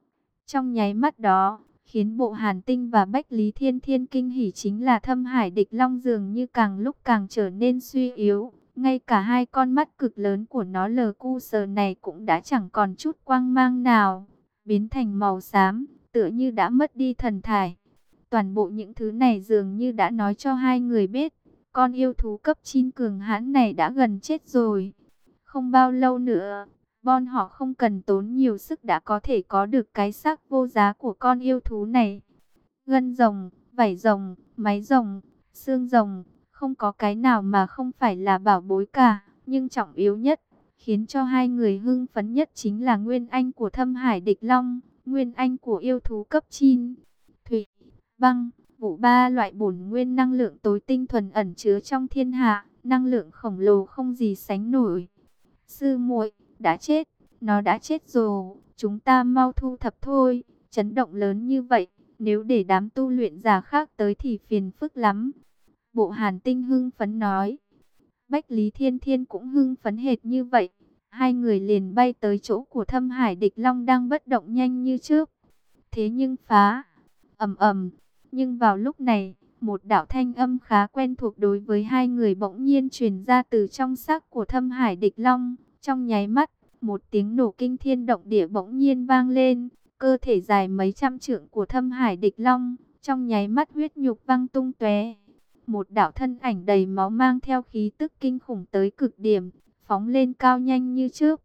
Trong nháy mắt đó, khiến Bộ Hàn Tinh và Bách Lý Thiên Thiên kinh hỉ chính là Thâm Hải Địch Long dường như càng lúc càng trở nên suy yếu. Ngay cả hai con mắt cực lớn của nó lờ cu sờ này cũng đã chẳng còn chút quang mang nào, biến thành màu xám, tựa như đã mất đi thần thải. Toàn bộ những thứ này dường như đã nói cho hai người biết, con yêu thú cấp chín cường hãn này đã gần chết rồi. Không bao lâu nữa, bọn họ không cần tốn nhiều sức đã có thể có được cái xác vô giá của con yêu thú này. Gân rồng, vảy rồng, máy rồng, xương rồng, không có cái nào mà không phải là bảo bối cả. Nhưng trọng yếu nhất, khiến cho hai người hưng phấn nhất chính là nguyên anh của Thâm Hải Địch Long, nguyên anh của yêu thú cấp chín. Thủy, băng, vụ ba loại bổn nguyên năng lượng tối tinh thuần ẩn chứa trong thiên hạ, năng lượng khổng lồ không gì sánh nổi. Sư muội, đã chết, nó đã chết rồi, chúng ta mau thu thập thôi. Chấn động lớn như vậy, nếu để đám tu luyện giả khác tới thì phiền phức lắm. Bộ Hàn Tinh hưng phấn nói. Bách Lý Thiên Thiên cũng hưng phấn hệt như vậy. Hai người liền bay tới chỗ của Thâm Hải Địch Long đang bất động nhanh như trước. Thế nhưng phá, ầm ầm. Nhưng vào lúc này, một đạo thanh âm khá quen thuộc đối với hai người bỗng nhiên truyền ra từ trong xác của Thâm Hải Địch Long. Trong nháy mắt, một tiếng nổ kinh thiên động địa bỗng nhiên vang lên. Cơ thể dài mấy trăm trượng của Thâm Hải Địch Long, trong nháy mắt huyết nhục văng tung tóe. Một đạo thân ảnh đầy máu mang theo khí tức kinh khủng tới cực điểm, phóng lên cao nhanh như trước.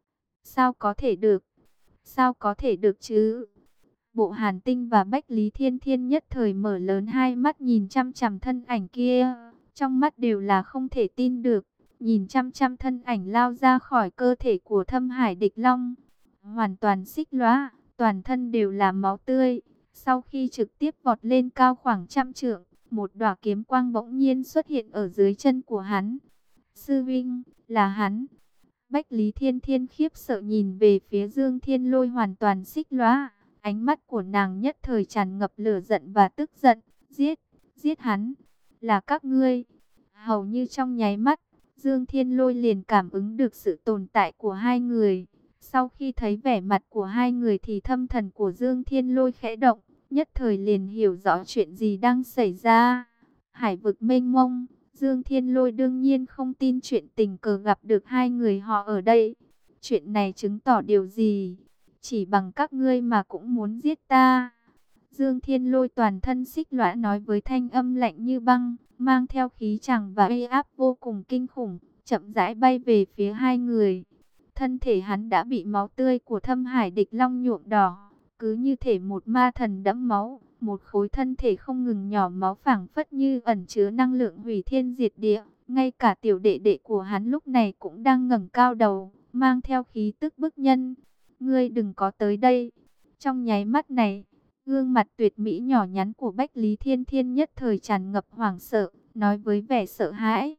Sao có thể được? Sao có thể được chứ? Bộ Hàn Tinh và Bách Lý Thiên Thiên nhất thời mở lớn hai mắt nhìn chăm chăm thân ảnh kia, trong mắt đều là không thể tin được, nhìn chăm chăm thân ảnh lao ra khỏi cơ thể của Thâm Hải Địch Long, hoàn toàn xích lóa, toàn thân đều là máu tươi. Sau khi trực tiếp vọt lên cao khoảng trăm trượng, một đóa kiếm quang bỗng nhiên xuất hiện ở dưới chân của hắn. Sư Vinh, là hắn. Bách Lý Thiên Thiên khiếp sợ nhìn về phía Dương Thiên Lôi hoàn toàn xích lóa. Ánh mắt của nàng nhất thời tràn ngập lửa giận và tức giận. Giết, giết hắn, là các ngươi. Hầu như trong nháy mắt, Dương Thiên Lôi liền cảm ứng được sự tồn tại của hai người. Sau khi thấy vẻ mặt của hai người thì thâm thần của Dương Thiên Lôi khẽ động, nhất thời liền hiểu rõ chuyện gì đang xảy ra. Hải vực mênh mông, Dương Thiên Lôi đương nhiên không tin chuyện tình cờ gặp được hai người họ ở đây. Chuyện này chứng tỏ điều gì? Chỉ bằng các ngươi mà cũng muốn giết ta. Dương Thiên Lôi toàn thân xích lõa nói với thanh âm lạnh như băng, mang theo khí chàng và uy áp vô cùng kinh khủng, chậm rãi bay về phía hai người. Thân thể hắn đã bị máu tươi của Thâm Hải Địch Long nhuộm đỏ, cứ như thể một ma thần đẫm máu, một khối thân thể không ngừng nhỏ máu phảng phất như ẩn chứa năng lượng hủy thiên diệt địa. Ngay cả tiểu đệ đệ của hắn lúc này cũng đang ngẩng cao đầu, mang theo khí tức bức nhân. Ngươi đừng có tới đây. Trong nháy mắt này, gương mặt tuyệt mỹ nhỏ nhắn của Bách Lý Thiên Thiên nhất thời tràn ngập hoảng sợ, nói với vẻ sợ hãi.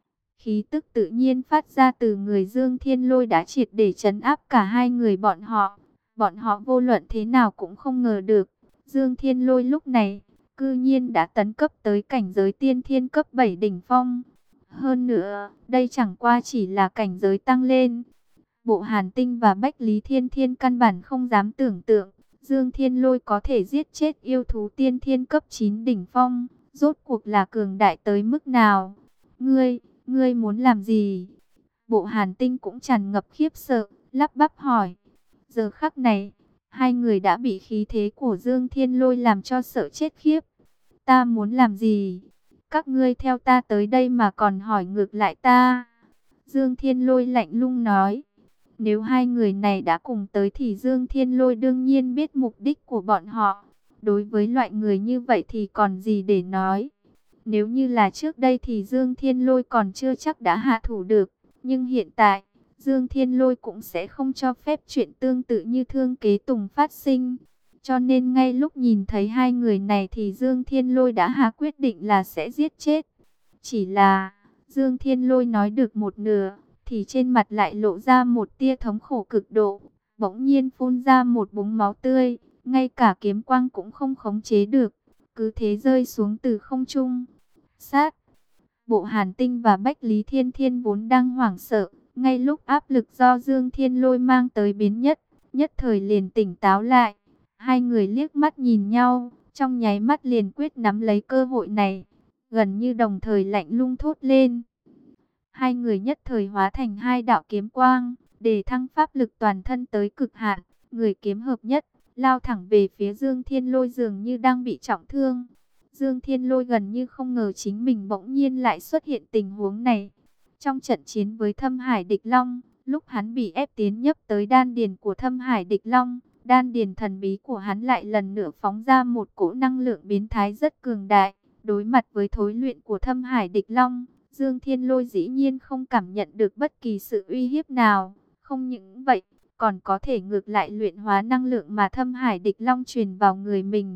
Khí tức tự nhiên phát ra từ người Dương Thiên Lôi đã triệt để trấn áp cả hai người bọn họ. Bọn họ vô luận thế nào cũng không ngờ được, Dương Thiên Lôi lúc này, cư nhiên đã tấn cấp tới cảnh giới tiên thiên cấp bảy đỉnh phong. Hơn nữa, đây chẳng qua chỉ là cảnh giới tăng lên. Bộ Hàn Tinh và Bách Lý Thiên Thiên căn bản không dám tưởng tượng, Dương Thiên Lôi có thể giết chết yêu thú tiên thiên cấp chín đỉnh phong, rốt cuộc là cường đại tới mức nào. Ngươi, ngươi muốn làm gì? Bộ Hàn Tinh cũng tràn ngập khiếp sợ, lắp bắp hỏi. Giờ khắc này, hai người đã bị khí thế của Dương Thiên Lôi làm cho sợ chết khiếp. Ta muốn làm gì? Các ngươi theo ta tới đây mà còn hỏi ngược lại ta. Dương Thiên Lôi lạnh lùng nói. Nếu hai người này đã cùng tới thì Dương Thiên Lôi đương nhiên biết mục đích của bọn họ. Đối với loại người như vậy thì còn gì để nói. Nếu như là trước đây thì Dương Thiên Lôi còn chưa chắc đã hạ thủ được. Nhưng hiện tại, Dương Thiên Lôi cũng sẽ không cho phép chuyện tương tự như Thương Kế Tùng phát sinh. Cho nên ngay lúc nhìn thấy hai người này thì Dương Thiên Lôi đã hạ quyết định là sẽ giết chết. Chỉ là Dương Thiên Lôi nói được một nửa, thì trên mặt lại lộ ra một tia thống khổ cực độ. Bỗng nhiên phun ra một búng máu tươi, ngay cả kiếm quang cũng không khống chế được, cứ thế rơi xuống từ không trung. Sát! Bộ Hàn Tinh và Bách Lý Thiên Thiên vốn đang hoảng sợ, ngay lúc áp lực do Dương Thiên Lôi mang tới biến nhất, nhất thời liền tỉnh táo lại. Hai người liếc mắt nhìn nhau, trong nháy mắt liền quyết nắm lấy cơ hội này, gần như đồng thời lạnh lùng thốt lên. Hai người nhất thời hóa thành hai đạo kiếm quang, để thăng pháp lực toàn thân tới cực hạn, người kiếm hợp nhất, lao thẳng về phía Dương Thiên Lôi dường như đang bị trọng thương. Dương Thiên Lôi gần như không ngờ chính mình bỗng nhiên lại xuất hiện tình huống này. Trong trận chiến với Thâm Hải Địch Long, lúc hắn bị ép tiến nhấp tới đan điền của Thâm Hải Địch Long, đan điền thần bí của hắn lại lần nữa phóng ra một cỗ năng lượng biến thái rất cường đại. Đối mặt với thối luyện của Thâm Hải Địch Long, Dương Thiên Lôi dĩ nhiên không cảm nhận được bất kỳ sự uy hiếp nào. Không những vậy, còn có thể ngược lại luyện hóa năng lượng mà Thâm Hải Địch Long truyền vào người mình.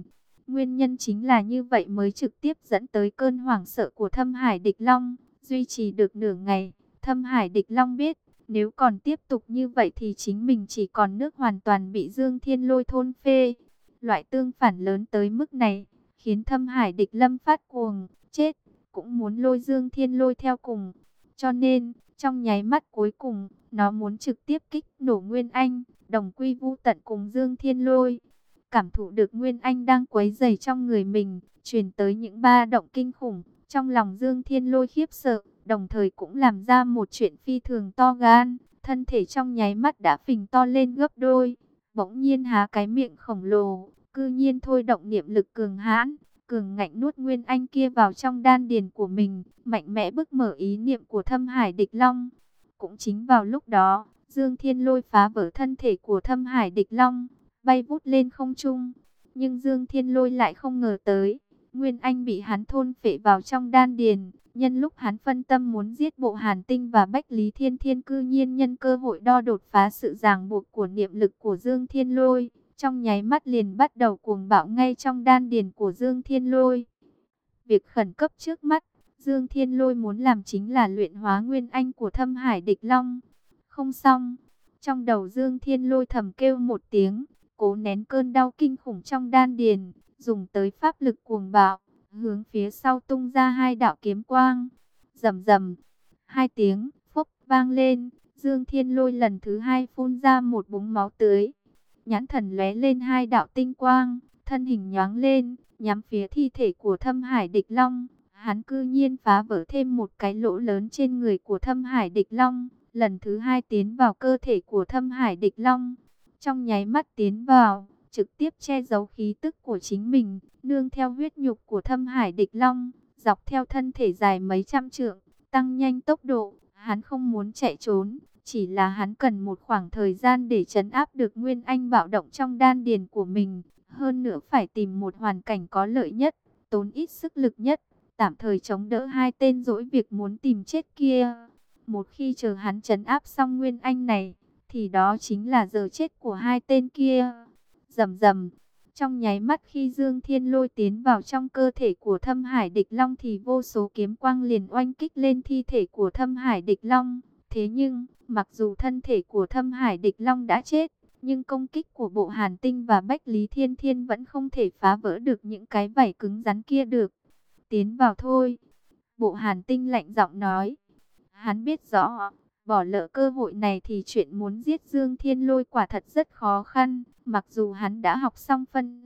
Nguyên nhân chính là như vậy mới trực tiếp dẫn tới cơn hoảng sợ của Thâm Hải Địch Long. Duy trì được nửa ngày, Thâm Hải Địch Long biết, nếu còn tiếp tục như vậy thì chính mình chỉ còn nước hoàn toàn bị Dương Thiên Lôi thôn phê. Loại tương phản lớn tới mức này, khiến Thâm Hải Địch Lâm phát cuồng, chết, cũng muốn lôi Dương Thiên Lôi theo cùng. Cho nên, trong nháy mắt cuối cùng, nó muốn trực tiếp kích nổ Nguyên Anh, đồng quy vu tận cùng Dương Thiên Lôi. Cảm thụ được Nguyên Anh đang quấy rầy trong người mình, truyền tới những ba động kinh khủng. Trong lòng Dương Thiên Lôi khiếp sợ, đồng thời cũng làm ra một chuyện phi thường to gan. Thân thể trong nháy mắt đã phình to lên gấp đôi. Bỗng nhiên há cái miệng khổng lồ, cư nhiên thôi động niệm lực cường hãn, cường ngạnh nuốt Nguyên Anh kia vào trong đan điền của mình, mạnh mẽ bức mở ý niệm của Thâm Hải Địch Long. Cũng chính vào lúc đó, Dương Thiên Lôi phá vỡ thân thể của Thâm Hải Địch Long, bay vút lên không trung. Nhưng Dương Thiên Lôi lại không ngờ tới, Nguyên Anh bị hắn thôn phệ vào trong đan điền. Nhân lúc hắn phân tâm muốn giết Bộ Hàn Tinh và Bách Lý Thiên Thiên, cư nhiên nhân cơ hội đo đột phá sự ràng buộc của niệm lực của Dương Thiên Lôi. Trong nháy mắt liền bắt đầu cuồng bạo ngay trong đan điền của Dương Thiên Lôi. Việc khẩn cấp trước mắt, Dương Thiên Lôi muốn làm chính là luyện hóa Nguyên Anh của Thâm Hải Địch Long. Không xong, trong đầu Dương Thiên Lôi thầm kêu một tiếng, cố nén cơn đau kinh khủng trong đan điền, dùng tới pháp lực cuồng bạo, hướng phía sau tung ra hai đạo kiếm quang. Rầm rầm, hai tiếng phốc vang lên, Dương Thiên Lôi lần thứ hai phun ra một búng máu tươi. Nhãn thần lóe lên hai đạo tinh quang, thân hình nhoáng lên, nhắm phía thi thể của Thâm Hải Địch Long. Hắn cư nhiên phá vỡ thêm một cái lỗ lớn trên người của Thâm Hải Địch Long, lần thứ hai tiến vào cơ thể của Thâm Hải Địch Long. Trong nháy mắt tiến vào, trực tiếp che giấu khí tức của chính mình, nương theo huyết nhục của Thâm Hải Địch Long, dọc theo thân thể dài mấy trăm trượng, tăng nhanh tốc độ. Hắn không muốn chạy trốn, chỉ là hắn cần một khoảng thời gian để trấn áp được Nguyên Anh bạo động trong đan điền của mình. Hơn nữa phải tìm một hoàn cảnh có lợi nhất, tốn ít sức lực nhất, tạm thời chống đỡ hai tên dỗi việc muốn tìm chết kia. Một khi chờ hắn trấn áp xong Nguyên Anh này, thì đó chính là giờ chết của hai tên kia. Rầm rầm, trong nháy mắt khi Dương Thiên Lôi tiến vào trong cơ thể của Thâm Hải Địch Long thì vô số kiếm quang liền oanh kích lên thi thể của Thâm Hải Địch Long. Thế nhưng, mặc dù thân thể của Thâm Hải Địch Long đã chết, nhưng công kích của Bộ Hàn Tinh và Bách Lý Thiên Thiên vẫn không thể phá vỡ được những cái vảy cứng rắn kia được. Tiến vào thôi. Bộ Hàn Tinh lạnh giọng nói. Hắn biết rõ, bỏ lỡ cơ hội này thì chuyện muốn giết Dương Thiên Lôi quả thật rất khó khăn. Mặc dù hắn đã học xong phân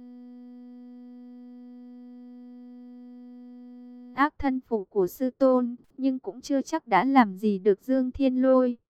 ác thân phủ của sư tôn, nhưng cũng chưa chắc đã làm gì được Dương Thiên Lôi.